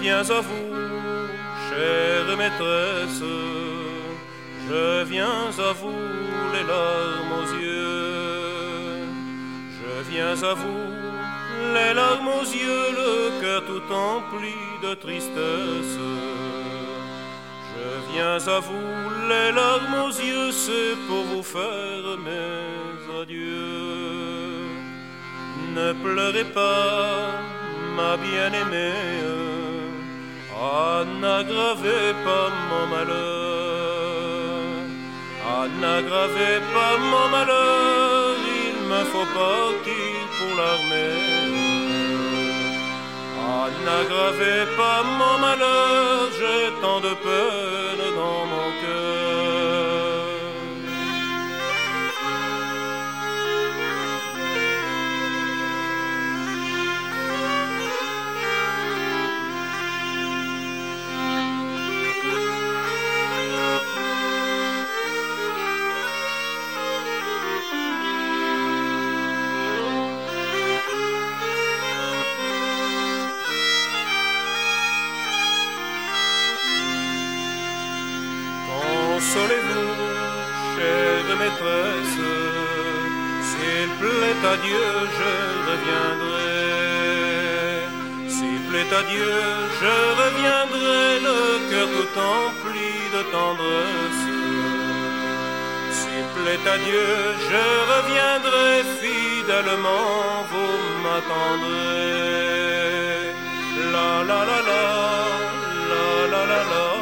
viens à vous, chère maîtresse, je viens à vous, les larmes aux yeux. Je viens à vous, les larmes aux yeux, le cœur tout empli de tristesse. Je viens à vous, les larmes aux yeux, c'est pour vous faire mes adieux. Ne pleurez pas, ma bien-aimée, n'aggravez pas mon malheur. N'aggravez pas mon malheur, il me faut partir pour l'armée. N'aggravez pas mon malheur, j'ai tant de peine dans mon cœur. Consolez-vous, chère maîtresse, s'il plaît à Dieu, je reviendrai. S'il plaît à Dieu, je reviendrai, le cœur tout empli de tendresse. S'il plaît à Dieu, je reviendrai, fidèlement vous m'attendrez. La la la la, la la la la.